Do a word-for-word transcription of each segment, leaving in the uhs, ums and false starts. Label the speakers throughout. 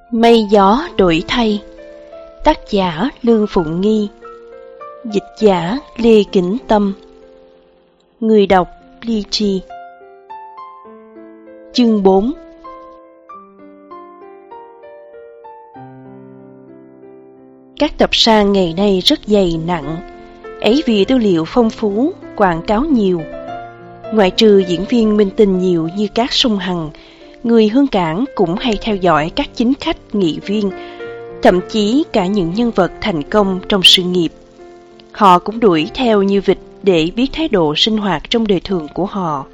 Speaker 1: Mây gió đổi thay. Tác giả Lương Phụng Nghi. Dịch giả Lê Kính Tâm. Người đọc Ly Tri. Chương bốn. Các tập san ngày nay rất dày nặng, ấy vì tư liệu phong phú, quảng cáo nhiều. Ngoại trừ diễn viên minh tinh nhiều như Cát Sung Hằng, người Hương Cảng cũng hay theo dõi các chính khách, nghị viên, thậm chí cả những nhân vật thành công trong sự nghiệp. Họ cũng đuổi theo như vịt để biết thái độ sinh hoạt trong đời thường của họ.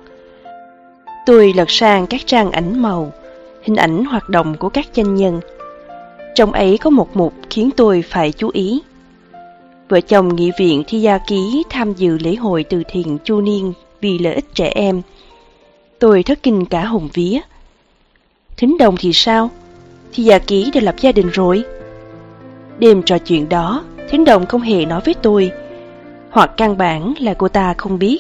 Speaker 1: Tôi lật sang các trang ảnh màu, hình ảnh hoạt động của các doanh nhân. Trong ấy có một mục khiến tôi phải chú ý. Vợ chồng nghị viện Thi Gia Ký tham dự lễ hội từ thiện chu niên vì lợi ích trẻ em. Tôi thất kinh cả hồn vía. Thính Đồng thì sao? Thi Gia Ký đã lập gia đình rồi. Đêm trò chuyện đó, Thính Đồng không hề nói với tôi, hoặc căn bản là cô ta không biết.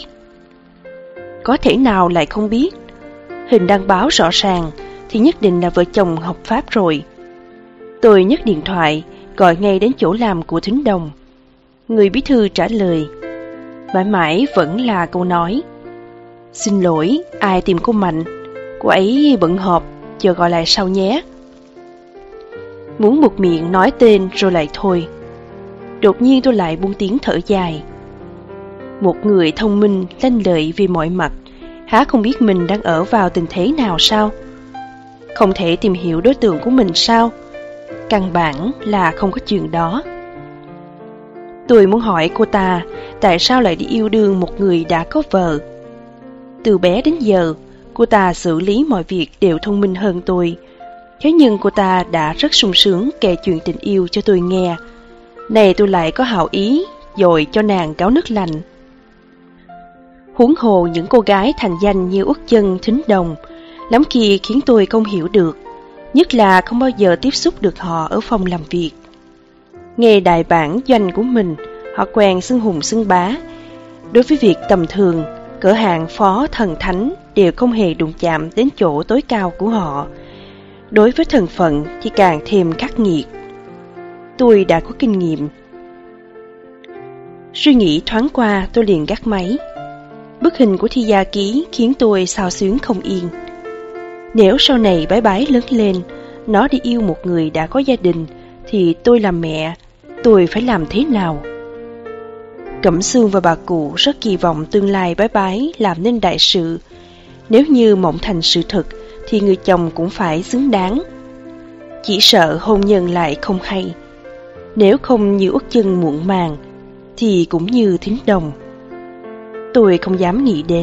Speaker 1: Có thể nào lại không biết? Hình đăng báo rõ ràng thì nhất định là vợ chồng hợp pháp rồi. Tôi nhấc điện thoại, gọi ngay đến chỗ làm của Thính Đồng. Người bí thư trả lời. Mãi mãi vẫn là câu nói. Xin lỗi, ai tìm cô Mạnh? Cô ấy bận họp, chờ gọi lại sau nhé. Muốn buộc miệng nói tên rồi lại thôi. Đột nhiên tôi lại buông tiếng thở dài. Một người thông minh, lanh lợi vì mọi mặt, há không biết mình đang ở vào tình thế nào sao? Không thể tìm hiểu đối tượng của mình sao? Căn bản là không có chuyện đó. Tôi muốn hỏi cô ta tại sao lại đi yêu đương một người đã có vợ. Từ bé đến giờ, cô ta xử lý mọi việc đều thông minh hơn tôi. Thế nhưng cô ta đã rất sung sướng kể chuyện tình yêu cho tôi nghe. Này tôi lại có hảo ý dội cho nàng gáo nước lạnh. Huống hồ những cô gái thành danh như Út Chân, Thính Đồng, lắm khi khiến tôi không hiểu được, nhất là không bao giờ tiếp xúc được họ ở phòng làm việc. Nghe đại bản doanh của mình, họ quen xưng hùng xưng bá. Đối với việc tầm thường, cỡ hạng phó thần thánh đều không hề đụng chạm đến chỗ tối cao của họ. Đối với thân phận thì càng thêm khắc nghiệt. Tôi đã có kinh nghiệm. Suy nghĩ thoáng qua, tôi liền gác máy. Bức hình của Thi Gia Ký khiến tôi xao xuyến không yên. Nếu sau này Bái Bái lớn lên, nó đi yêu một người đã có gia đình, thì tôi làm mẹ, tôi phải làm thế nào? Cẩm Sương và bà cụ rất kỳ vọng tương lai Bái Bái làm nên đại sự. Nếu như mộng thành sự thật, thì người chồng cũng phải xứng đáng. Chỉ sợ hôn nhân lại không hay. Nếu không như Út Chân muộn màng, thì cũng như Thính Đồng. Tôi không dám nghĩ đến.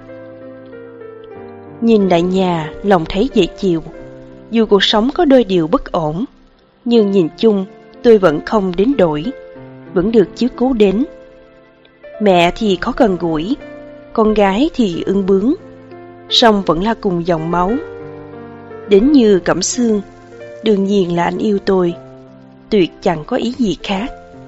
Speaker 1: Nhìn lại nhà, lòng thấy dễ chịu. Dù cuộc sống có đôi điều bất ổn, nhưng nhìn chung tôi vẫn không đến đổi, vẫn được chiếu cố đến. Mẹ thì khó gần gũi, con gái thì ương bướng, song vẫn là cùng dòng máu. Đến như Cẩm Sương, đương nhiên là anh yêu tôi, tuyệt chẳng có ý gì khác.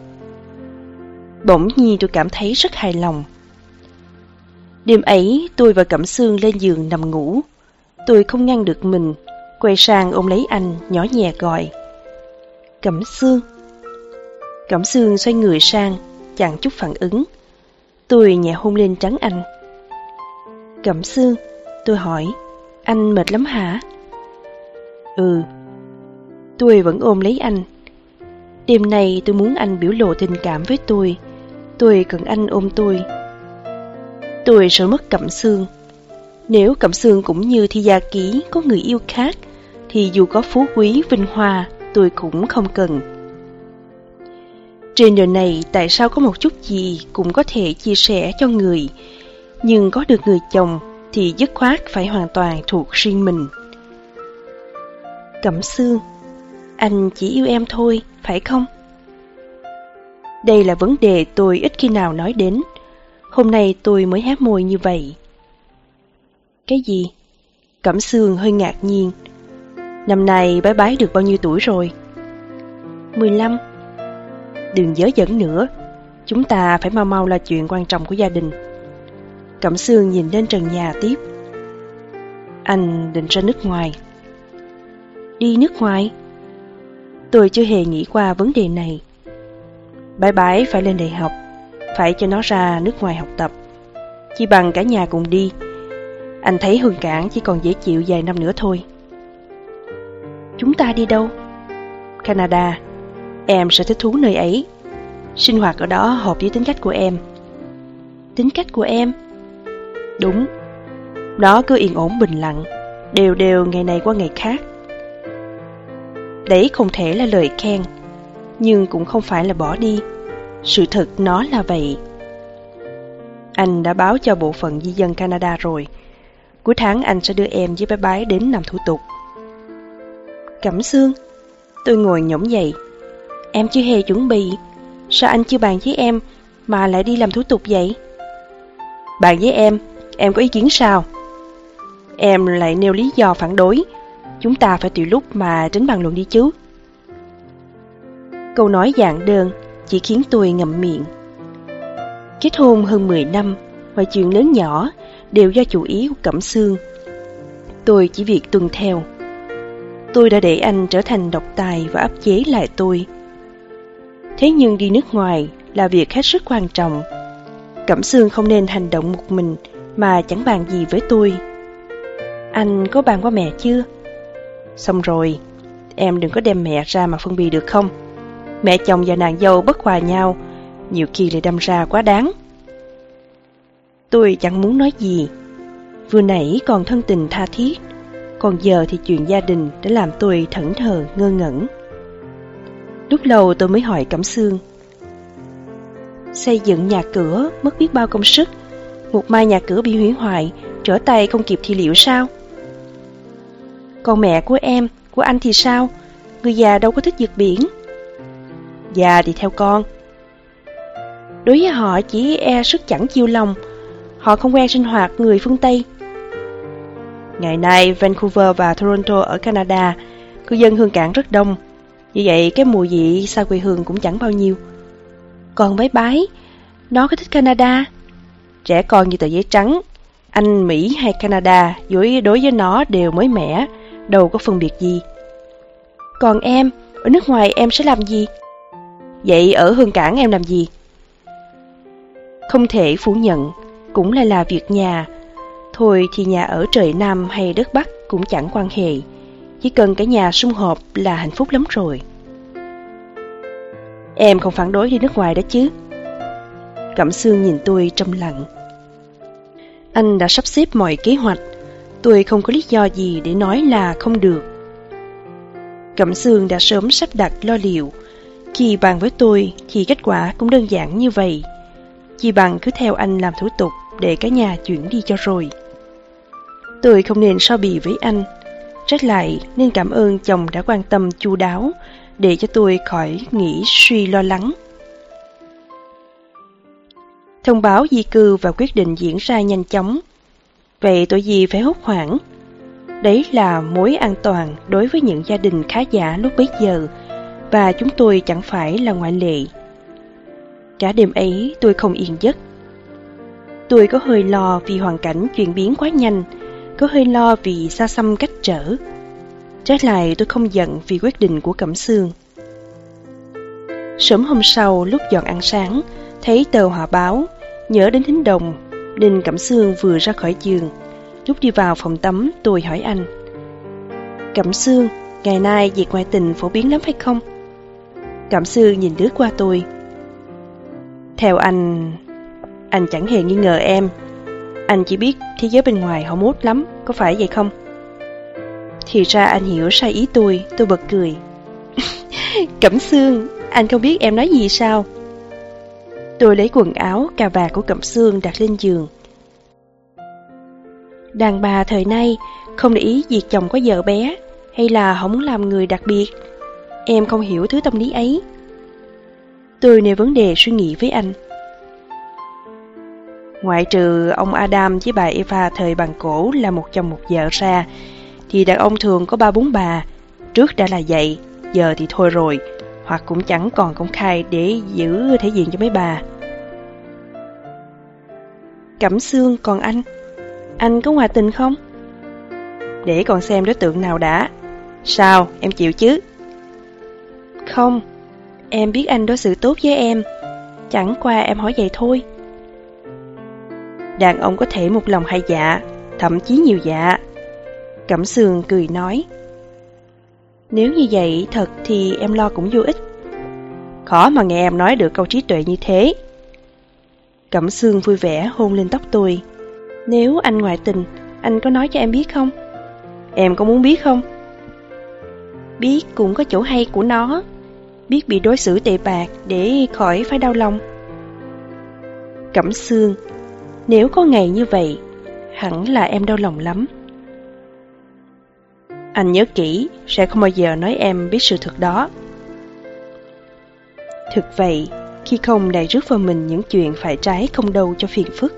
Speaker 1: Bỗng nhiên tôi cảm thấy rất hài lòng. Đêm ấy tôi và Cẩm Sương lên giường nằm ngủ. Tôi không ngăn được mình, quay sang ôm lấy anh, nhỏ nhẹ gọi. Cẩm Sương. Cẩm Sương xoay người sang, chẳng chút phản ứng. Tôi nhẹ hôn lên trán anh. Cẩm Sương, tôi hỏi, anh mệt lắm hả? Ừ. Tôi vẫn ôm lấy anh. Đêm nay tôi muốn anh biểu lộ tình cảm với tôi. Tôi cần anh ôm tôi. Tôi sợ mất Cẩm Sương. Nếu Cẩm Sương cũng như Thi Gia Ký có người yêu khác, thì dù có phú quý vinh hoa, tôi cũng không cần. Trên đời này tại sao có một chút gì cũng có thể chia sẻ cho người, nhưng có được người chồng thì dứt khoát phải hoàn toàn thuộc riêng mình. Cẩm Sương, anh chỉ yêu em thôi, phải không? Đây là vấn đề tôi ít khi nào nói đến. Hôm nay tôi mới hé môi như vậy. Cái gì? Cẩm Sương hơi ngạc nhiên. Năm nay Bái Bái được bao nhiêu tuổi rồi? Mười lăm. Đừng dớ dẫn nữa. Chúng ta phải mau mau là chuyện quan trọng của gia đình. Cẩm Sương nhìn lên trần nhà tiếp. Anh định ra nước ngoài. Đi nước ngoài? Tôi chưa hề nghĩ qua vấn đề này. Bái bái phải lên đại học, phải cho nó ra nước ngoài học tập. Chỉ bằng cả nhà cùng đi. Anh thấy Hương Cảng chỉ còn dễ chịu vài năm nữa thôi. Chúng ta đi đâu? Canada. Em sẽ thích thú nơi ấy. Sinh hoạt ở đó hợp với tính cách của em. Tính cách của em? Đúng. Nó cứ yên ổn bình lặng, đều đều ngày này qua ngày khác. Đấy không thể là lời khen, nhưng cũng không phải là bỏ đi. Sự thật nó là vậy. Anh đã báo cho bộ phận di dân Canada rồi. Cuối tháng anh sẽ đưa em với bé bái đến làm thủ tục. Cẩm Sương. Tôi ngồi nhổm dậy. Em chưa hề chuẩn bị. Sao anh chưa bàn với em mà lại đi làm thủ tục vậy? Bàn với em, em có ý kiến sao? Em lại nêu lý do phản đối. Chúng ta phải tùy lúc mà tránh bàn luận đi chứ. Câu nói giản đơn chỉ khiến tôi ngậm miệng. Kết hôn hơn mười năm, mọi chuyện lớn nhỏ đều do chủ ý của Cẩm Sương. Tôi chỉ việc tuân theo. Tôi đã để anh trở thành độc tài và áp chế lại tôi. Thế nhưng đi nước ngoài là việc hết sức quan trọng. Cẩm Sương không nên hành động một mình mà chẳng bàn gì với tôi. Anh có bàn qua mẹ chưa? Xong rồi, em đừng có đem mẹ ra mà phân biệt được không? Mẹ chồng và nàng dâu bất hòa nhau, nhiều khi lại đâm ra quá đáng. Tôi chẳng muốn nói gì. Vừa nãy còn thân tình tha thiết, còn giờ thì chuyện gia đình đã làm tôi thẫn thờ ngơ ngẩn. Lúc lâu tôi mới hỏi Cẩm Sương. Xây dựng nhà cửa mất biết bao công sức, một mai nhà cửa bị hủy hoại, trở tay không kịp thì liệu sao? Còn mẹ của em, của anh thì sao? Người già đâu có thích vượt biển. Già thì theo con. Đối với họ chỉ e sức chẳng chiêu lòng. Họ không quen sinh hoạt người phương Tây. Ngày nay Vancouver và Toronto ở Canada, cư dân Hương Cảng rất đông. Như vậy cái mùi vị xa quê hương cũng chẳng bao nhiêu. Còn bái bái, nó có thích Canada. Trẻ con như tờ giấy trắng, Anh, Mỹ hay Canada đối với nó đều mới mẻ, đâu có phân biệt gì. Còn em, ở nước ngoài em sẽ làm gì? Vậy ở Hương Cảng em làm gì? Không thể phủ nhận, cũng lại là việc nhà. Thôi thì nhà ở trời Nam hay đất Bắc cũng chẳng quan hệ. Chỉ cần cả nhà sum họp là hạnh phúc lắm rồi. Em không phản đối đi nước ngoài đó chứ? Cẩm Sương nhìn tôi trầm lặng. Anh đã sắp xếp mọi kế hoạch. Tôi không có lý do gì để nói là không được. Cẩm Sương đã sớm sắp đặt lo liệu. Khi bàn với tôi thì kết quả cũng đơn giản như vậy. Chỉ bằng cứ theo anh làm thủ tục để cả nhà chuyển đi cho rồi. Tôi không nên so bì với anh. Trách lại nên cảm ơn chồng đã quan tâm chu đáo để cho tôi khỏi nghĩ suy lo lắng. Thông báo di cư và quyết định diễn ra nhanh chóng. Vậy tội gì phải hốt hoảng? Đấy là mối an toàn đối với những gia đình khá giả lúc bấy giờ, và chúng tôi chẳng phải là ngoại lệ. Cả đêm ấy tôi không yên giấc. Tôi có hơi lo vì hoàn cảnh chuyển biến quá nhanh, có hơi lo vì xa xăm cách trở. Trái lại tôi không giận vì quyết định của Cẩm Sương. Sớm hôm sau lúc dọn ăn sáng, thấy tờ họa báo, nhớ đến Thính Đồng, nên Cẩm Sương vừa ra khỏi giường. Lúc đi vào phòng tắm tôi hỏi anh. Cẩm Sương, ngày nay việc ngoại tình phổ biến lắm phải không? Cẩm Sương nhìn lướt qua tôi. Theo anh, anh chẳng hề nghi ngờ em. Anh chỉ biết thế giới bên ngoài họ mốt lắm, có phải vậy không? Thì ra anh hiểu sai ý tôi, tôi bật cười. Cẩm Sương, anh không biết em nói gì sao? Tôi lấy quần áo, cà vạt của Cẩm Sương đặt lên giường. Đàn bà thời nay không để ý việc chồng có vợ bé, hay là họ muốn làm người đặc biệt. Em không hiểu thứ tâm lý ấy. Tôi nêu vấn đề suy nghĩ với anh. Ngoại trừ ông Adam với bà Eva thời bàn cổ là một chồng một vợ ra, thì đàn ông thường có ba bốn bà. Trước đã là vậy, giờ thì thôi rồi, hoặc cũng chẳng còn công khai để giữ thể diện cho mấy bà. Cẩm Sương, còn anh? Anh có ngoại tình không? Để còn xem đối tượng nào đã. Sao, em chịu chứ? Không, em biết anh đối xử tốt với em, chẳng qua em hỏi vậy thôi. Đàn ông có thể một lòng hai dạ, thậm chí nhiều dạ. Cẩm Sương cười nói. Nếu như vậy thật thì em lo cũng vô ích. Khó mà nghe em nói được câu trí tuệ như thế. Cẩm Sương vui vẻ hôn lên tóc tôi. Nếu anh ngoại tình, anh có nói cho em biết không? Em có muốn biết không? Biết cũng có chỗ hay của nó. Biết bị đối xử tệ bạc để khỏi phải đau lòng. Cẩm Sương, nếu có ngày như vậy, hẳn là em đau lòng lắm. Anh nhớ kỹ, sẽ không bao giờ nói em biết sự thật đó. Thực vậy, khi không lại rước vào mình những chuyện phải trái không đâu cho phiền phức.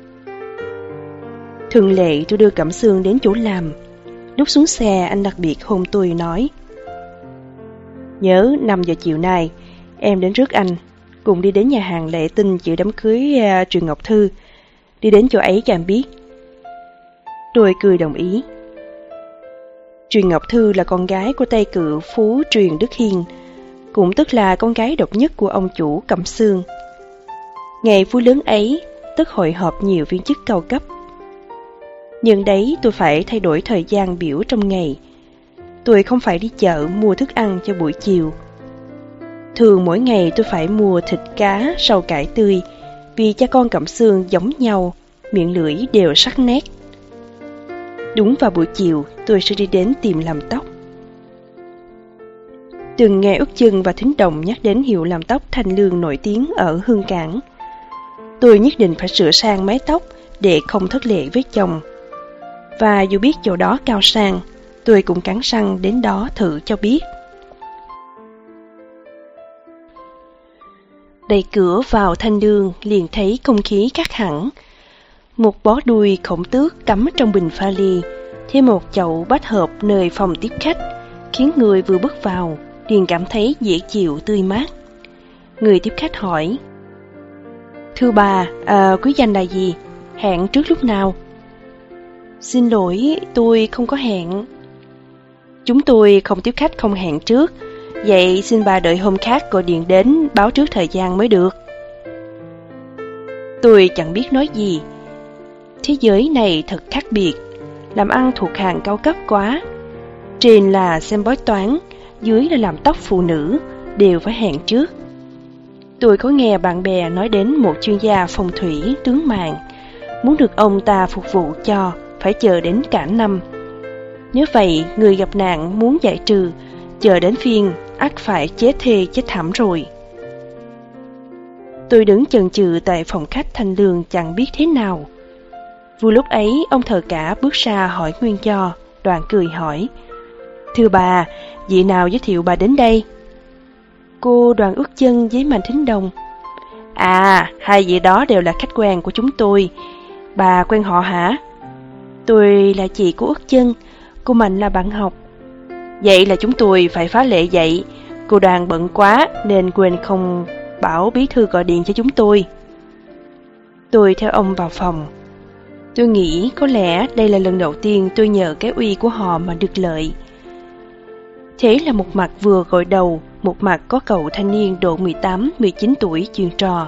Speaker 1: Thường lệ tôi đưa Cẩm Sương đến chỗ làm. Lúc xuống xe anh đặc biệt hôn tôi nói. Nhớ năm giờ chiều nay, em đến rước anh, cùng đi đến nhà hàng Lệ Tinh dự đám cưới uh, Truyền Ngọc Thư. Đi đến chỗ ấy cho em biết. Tôi cười đồng ý. Truyền Ngọc Thư là con gái của Tây Cự Phú Truyền Đức Hiên, cũng tức là con gái độc nhất của ông chủ Cẩm Sương. Ngày vui lớn ấy, tất hội họp nhiều viên chức cao cấp. Nhưng đấy tôi phải thay đổi thời gian biểu trong ngày. Tôi không phải đi chợ mua thức ăn cho buổi chiều. Thường mỗi ngày tôi phải mua thịt cá, rau cải tươi, vì cha con Cẩm Sương giống nhau, miệng lưỡi đều sắc nét. Đúng vào buổi chiều, tôi sẽ đi đến tìm làm tóc. Từng nghe Út Chưng và Thính Đồng nhắc đến hiệu làm tóc Thanh Lương nổi tiếng ở Hương Cảng. Tôi nhất định phải sửa sang mái tóc để không thất lễ với chồng. Và dù biết chỗ đó cao sang, tôi cũng cắn răng đến đó thử cho biết. Đẩy cửa vào Thanh Lương liền thấy không khí khác hẳn. Một bó đuôi khổng tước cắm trong bình pha lê, thêm một chậu bách hợp nơi phòng tiếp khách, khiến người vừa bước vào liền cảm thấy dễ chịu tươi mát. Người tiếp khách hỏi. Thưa bà, à, quý danh là gì? Hẹn trước lúc nào? Xin lỗi, tôi không có hẹn. Chúng tôi không tiếp khách không hẹn trước. Vậy xin bà đợi hôm khác gọi điện đến báo trước thời gian mới được. Tôi chẳng biết nói gì. Thế giới này thật khác biệt. Làm ăn thuộc hàng cao cấp quá. Trên là xem bói toán, dưới là làm tóc phụ nữ, đều phải hẹn trước. Tôi có nghe bạn bè nói đến một chuyên gia phong thủy tướng mạo, muốn được ông ta phục vụ cho phải chờ đến cả năm. Nếu vậy, người gặp nạn muốn giải trừ, chờ đến phiên ắt phải chết thê chết thảm rồi. Tôi đứng chần chừ tại phòng khách Thanh Lương chẳng biết thế nào. Vừa lúc ấy, ông thợ cả bước ra hỏi nguyên do. Đoàn cười hỏi. Thưa bà, vị nào giới thiệu bà đến đây? Cô Đoàn Ước Chân với Mạnh Thính Đồng. À, hai vị đó đều là khách quen của chúng tôi. Bà quen họ hả? Tôi là chị của Ước Chân, cô Mạnh là bạn học. Vậy là chúng tôi phải phá lệ vậy. Cô Đoàn bận quá nên quên không bảo bí thư gọi điện cho chúng tôi. Tôi theo ông vào phòng. Tôi nghĩ có lẽ đây là lần đầu tiên tôi nhờ cái uy của họ mà được lợi. Thế là một mặt vừa gội đầu, một mặt có cậu thanh niên độ mười tám mười chín tuổi chuyên trò.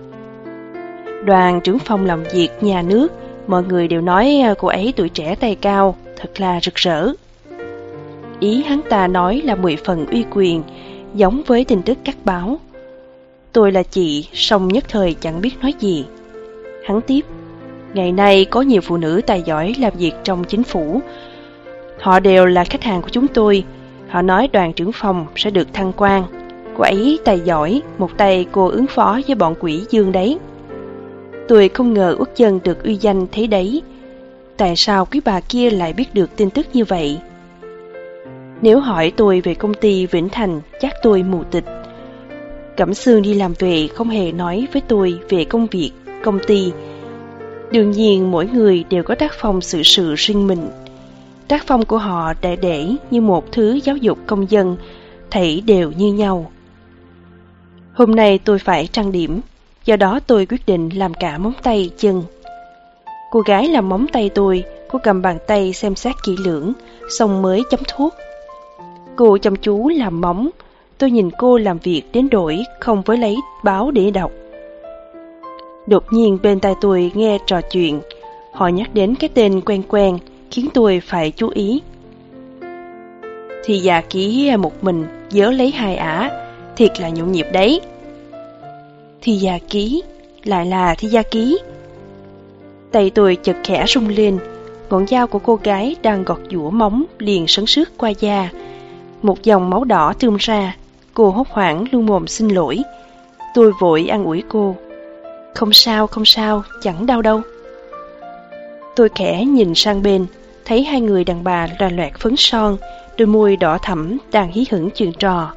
Speaker 1: Đoàn trưởng phòng làm việc nhà nước, mọi người đều nói cô ấy tuổi trẻ tay cao, thật là rực rỡ. Ý hắn ta nói là mười phần uy quyền, giống với tin tức các báo. Tôi là chị, song nhất thời chẳng biết nói gì. Hắn tiếp, ngày nay có nhiều phụ nữ tài giỏi làm việc trong chính phủ. Họ đều là khách hàng của chúng tôi. Họ nói đoàn trưởng phòng sẽ được thăng quan. Cô ấy tài giỏi, một tay cô ứng phó với bọn quỷ dương đấy. Tôi không ngờ Út Chân được uy danh thế đấy. Tại sao quý bà kia lại biết được tin tức như vậy? Nếu hỏi tôi về công ty Vĩnh Thành, chắc tôi mù tịch. Cẩm Sương đi làm về không hề nói với tôi về công việc, công ty. Đương nhiên mỗi người đều có tác phong xử sự riêng mình. Tác phong của họ đã để như một thứ giáo dục công dân, thảy đều như nhau. Hôm nay tôi phải trang điểm, do đó tôi quyết định làm cả móng tay, chân. Cô gái làm móng tay tôi, cô cầm bàn tay xem xét kỹ lưỡng, xong mới chấm thuốc. Cô chăm chú làm móng, Tôi nhìn cô làm việc đến đổi không với lấy báo để đọc. Đột nhiên bên tai tôi nghe trò chuyện, họ nhắc đến cái tên quen quen, khiến tôi phải chú ý. Thì già ký một mình, dớ lấy hai ả, thiệt là nhộn nhịp đấy. Thì già ký, lại là Thi Gia Ký. Tay tôi chợt khẽ rung lên, ngón dao của cô gái đang gọt giũa móng liền sấn sướt qua da. Một dòng máu đỏ tươm ra, cô hốt hoảng luôn mồm xin lỗi. Tôi vội an ủi cô. Không sao, không sao, chẳng đau đâu. Tôi khẽ nhìn sang bên, thấy hai người đàn bà loà loẹt phấn son, đôi môi đỏ thẫm đang hí hửng chuyện trò.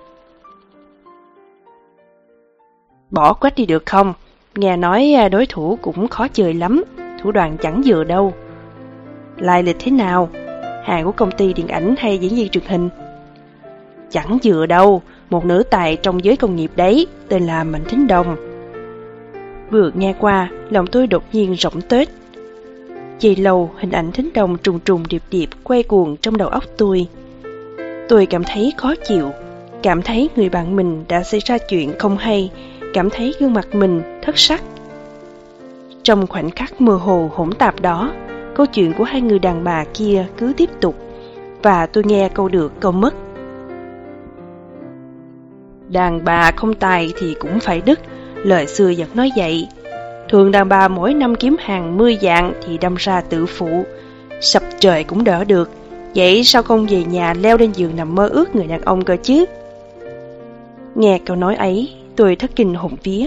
Speaker 1: Bỏ quách đi được không? Nghe nói đối thủ cũng khó chơi lắm, thủ đoạn chẳng vừa đâu. Lai lịch thế nào? Hàng của công ty điện ảnh hay diễn viên truyền hình? Chẳng vừa đâu, một nữ tài trong giới công nghiệp đấy, tên là Mạnh Thính Đồng. Vừa nghe qua, lòng tôi đột nhiên rỗng tuếch. Chì lâu, hình ảnh Thính Đồng trùng trùng điệp điệp quay cuồng trong đầu óc tôi. Tôi cảm thấy khó chịu, cảm thấy người bạn mình đã xảy ra chuyện không hay, cảm thấy gương mặt mình thất sắc. Trong khoảnh khắc mơ hồ hỗn tạp đó, câu chuyện của hai người đàn bà kia cứ tiếp tục, và tôi nghe câu được câu mất. Đàn bà không tài thì cũng phải đức, lời xưa vẫn nói vậy. Thường đàn bà mỗi năm kiếm hàng mươi vạn thì đâm ra tự phụ, sập trời cũng đỡ được. Vậy sao không về nhà leo lên giường nằm mơ ước người đàn ông cơ chứ? Nghe câu nói ấy, tôi thất kinh hồn vía.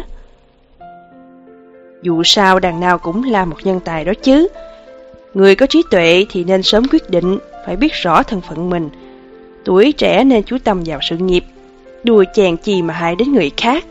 Speaker 1: Dù sao đàn nào cũng là một nhân tài đó chứ. Người có trí tuệ thì nên sớm quyết định, phải biết rõ thân phận mình. Tuổi trẻ nên chú tâm vào sự nghiệp, đùa chèn chi mà hại đến người khác.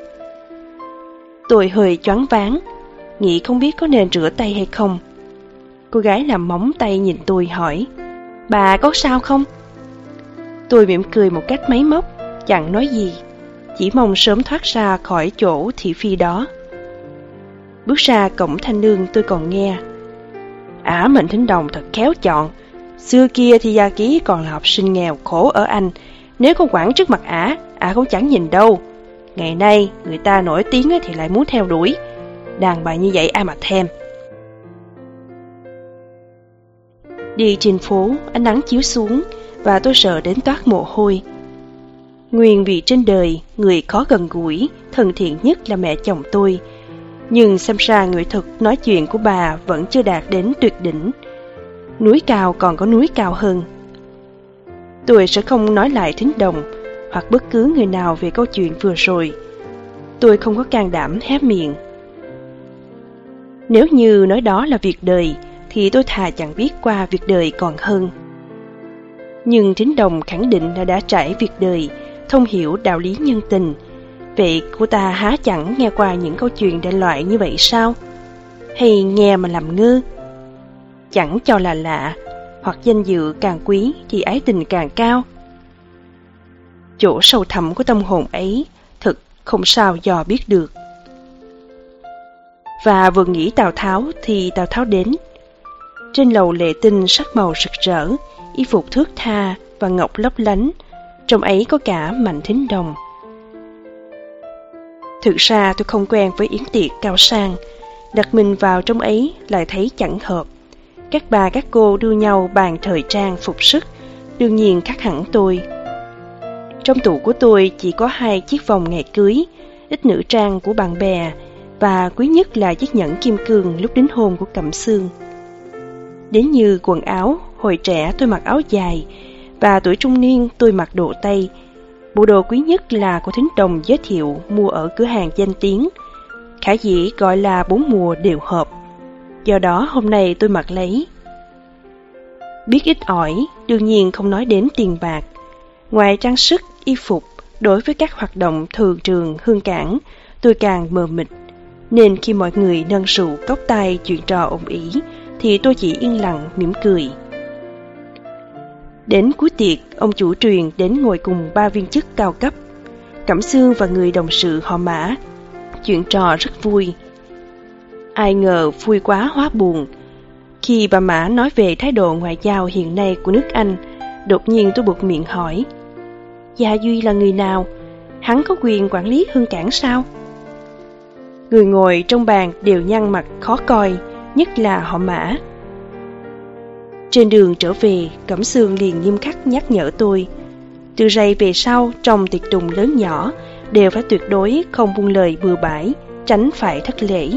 Speaker 1: Tôi hơi choáng váng, nghĩ không biết có nên rửa tay hay không. Cô gái làm móng tay nhìn tôi hỏi, bà có sao không? Tôi mỉm cười một cách máy móc, chẳng nói gì, chỉ mong sớm thoát ra khỏi chỗ thị phi đó. Bước ra cổng Thanh Lương tôi còn nghe, ả Mạnh Thính Đồng thật khéo chọn. Xưa kia thì Gia Ký còn là học sinh nghèo khổ ở Anh, nếu có quảng trước mặt ả, ả cũng chẳng nhìn đâu. Ngày nay người ta nổi tiếng thì lại muốn theo đuổi, đàn bà như vậy ai mà thèm. Đi trên phố, ánh nắng chiếu xuống và tôi sợ đến toát mồ hôi. Nguyên vì trên đời, người khó gần gũi, thân thiện nhất là mẹ chồng tôi. Nhưng xem ra nghệ thuật nói chuyện của bà vẫn chưa đạt đến tuyệt đỉnh. Núi cao còn có núi cao hơn. Tôi sẽ không nói lại Thính Đồng hoặc bất cứ người nào về câu chuyện vừa rồi. Tôi không có can đảm hé miệng. Nếu như nói đó là việc đời, thì tôi thà chẳng biết qua việc đời còn hơn. Nhưng Thính Đồng khẳng định là đã trải việc đời, thông hiểu đạo lý nhân tình. Vậy cô ta há chẳng nghe qua những câu chuyện đại loại như vậy sao? Hay nghe mà làm ngơ? Chẳng cho là lạ, hoặc danh dự càng quý thì ái tình càng cao. Chỗ sâu thẳm của tâm hồn ấy thực không sao dò biết được. Và vừa nghĩ Tào Tháo thì Tào Tháo đến. Trên lầu lệ tinh sắc màu rực rỡ, y phục thướt tha và ngọc lấp lánh, trong ấy có cả Mạnh Thính Đồng. Thực ra tôi không quen với yến tiệc cao sang, đặt mình vào trong ấy lại thấy chẳng hợp. Các bà các cô đưa nhau bàn thời trang phục sức, đương nhiên khác hẳn tôi. Trong tủ của tôi chỉ có hai chiếc vòng ngày cưới, ít nữ trang của bạn bè, và quý nhất là chiếc nhẫn kim cương lúc đính hôn của Cẩm Xương. Đến như quần áo, hồi trẻ tôi mặc áo dài, và tuổi trung niên tôi mặc đồ Tây. Bộ đồ quý nhất là của Thính Đồng giới thiệu mua ở cửa hàng danh tiếng, khả dĩ gọi là bốn mùa đều hợp. Do đó hôm nay tôi mặc lấy. Biết ít ỏi, đương nhiên không nói đến tiền bạc. Ngoài trang sức, y phục, đối với các hoạt động thường trường hương cảng, tôi càng mờ mịt. Nên khi mọi người nâng rượu cốc tay chuyện trò ồn ĩ, thì tôi chỉ yên lặng mỉm cười. Đến cuối tiệc, ông chủ truyền đến ngồi cùng ba viên chức cao cấp, Cẩm Xương và người đồng sự họ Mã. Chuyện trò rất vui. Ai ngờ vui quá hóa buồn. Khi bà Mã nói về thái độ ngoại giao hiện nay của nước Anh, đột nhiên tôi buột miệng hỏi, Gia Duy là người nào? Hắn có quyền quản lý Hương Cảng sao? Người ngồi trong bàn đều nhăn mặt khó coi, nhất là họ Mã. Trên đường trở về, Cẩm Sương liền nghiêm khắc nhắc nhở tôi. Từ rày về sau, trong tiệc tùng lớn nhỏ, đều phải tuyệt đối không buông lời bừa bãi, tránh phải thất lễ.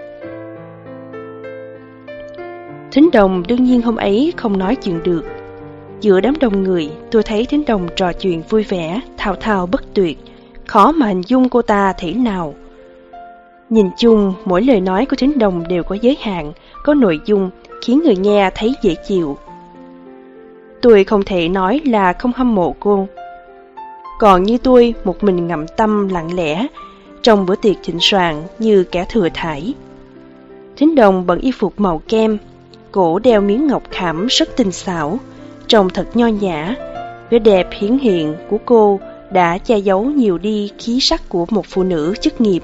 Speaker 1: Thính Đồng đương nhiên hôm ấy không nói chuyện được. Giữa đám đông người, tôi thấy Thính Đồng trò chuyện vui vẻ, thao thao bất tuyệt, khó mà hình dung cô ta thế nào. Nhìn chung, mỗi lời nói của Thính Đồng đều có giới hạn, có nội dung, khiến người nghe thấy dễ chịu. Tôi không thể nói là không hâm mộ cô. Còn như tôi, một mình ngậm tâm lặng lẽ, trong bữa tiệc thịnh soạn như kẻ thừa thải. Thính Đồng bận y phục màu kem, cổ đeo miếng ngọc khảm rất tinh xảo, trông thật nho nhã. Vẻ đẹp hiển hiện của cô đã che giấu nhiều đi khí sắc của một phụ nữ chức nghiệp.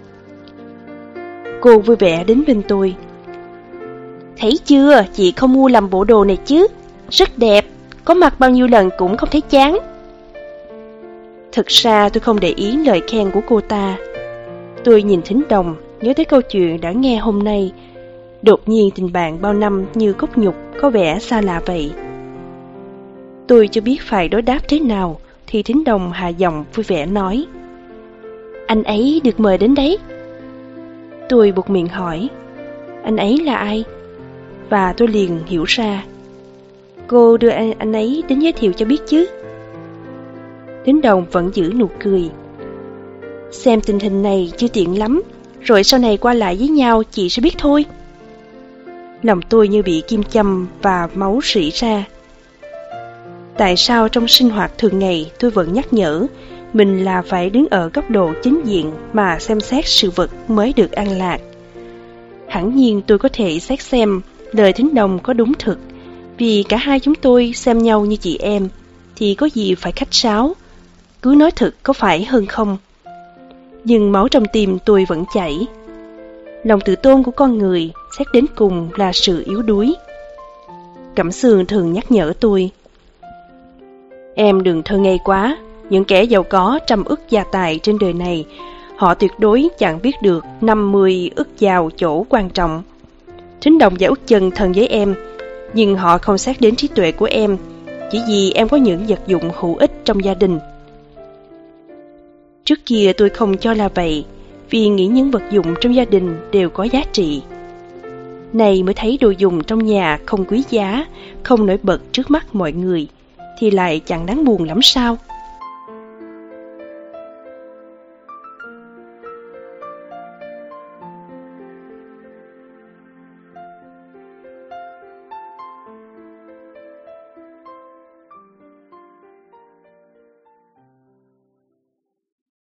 Speaker 1: Cô vui vẻ đến bên tôi. Thấy chưa, chị không mua làm bộ đồ này chứ? Rất đẹp, có mặc bao nhiêu lần cũng không thấy chán. Thực ra tôi không để ý lời khen của cô ta. Tôi nhìn Thính Đồng, nhớ tới câu chuyện đã nghe hôm nay. Đột nhiên tình bạn bao năm như cốt nhục, có vẻ xa lạ vậy. Tôi chưa biết phải đối đáp thế nào, thì Thính Đồng hạ giọng vui vẻ nói. Anh ấy được mời đến đấy. Tôi buột miệng hỏi, anh ấy là ai? Và tôi liền hiểu ra. Cô đưa anh, anh ấy đến giới thiệu cho biết chứ. Thính Đồng vẫn giữ nụ cười. Xem tình hình này chưa tiện lắm, rồi sau này qua lại với nhau chị sẽ biết thôi. Lòng tôi như bị kim châm và máu rỉ ra. Tại sao trong sinh hoạt thường ngày tôi vẫn nhắc nhở mình là phải đứng ở góc độ chính diện mà xem xét sự vật mới được an lạc? Hẳn nhiên tôi có thể xét xem lời Thính Đồng có đúng thực, vì cả hai chúng tôi xem nhau như chị em, thì có gì phải khách sáo, cứ nói thật có phải hơn không? Nhưng máu trong tim tôi vẫn chảy. Lòng tự tôn của con người xét đến cùng là sự yếu đuối. Cẩm Sương thường nhắc nhở tôi. Em đừng thơ ngây quá, những kẻ giàu có trăm ức gia tài trên đời này, họ tuyệt đối chẳng biết được năm mươi ức giàu chỗ quan trọng. Thính Đồng và Út Chân thân với em, nhưng họ không xét đến trí tuệ của em, chỉ vì em có những vật dụng hữu ích trong gia đình. Trước kia tôi không cho là vậy, vì nghĩ những vật dụng trong gia đình đều có giá trị. Này mới thấy đồ dùng trong nhà không quý giá, không nổi bật trước mắt mọi người, thì lại chẳng đáng buồn lắm sao?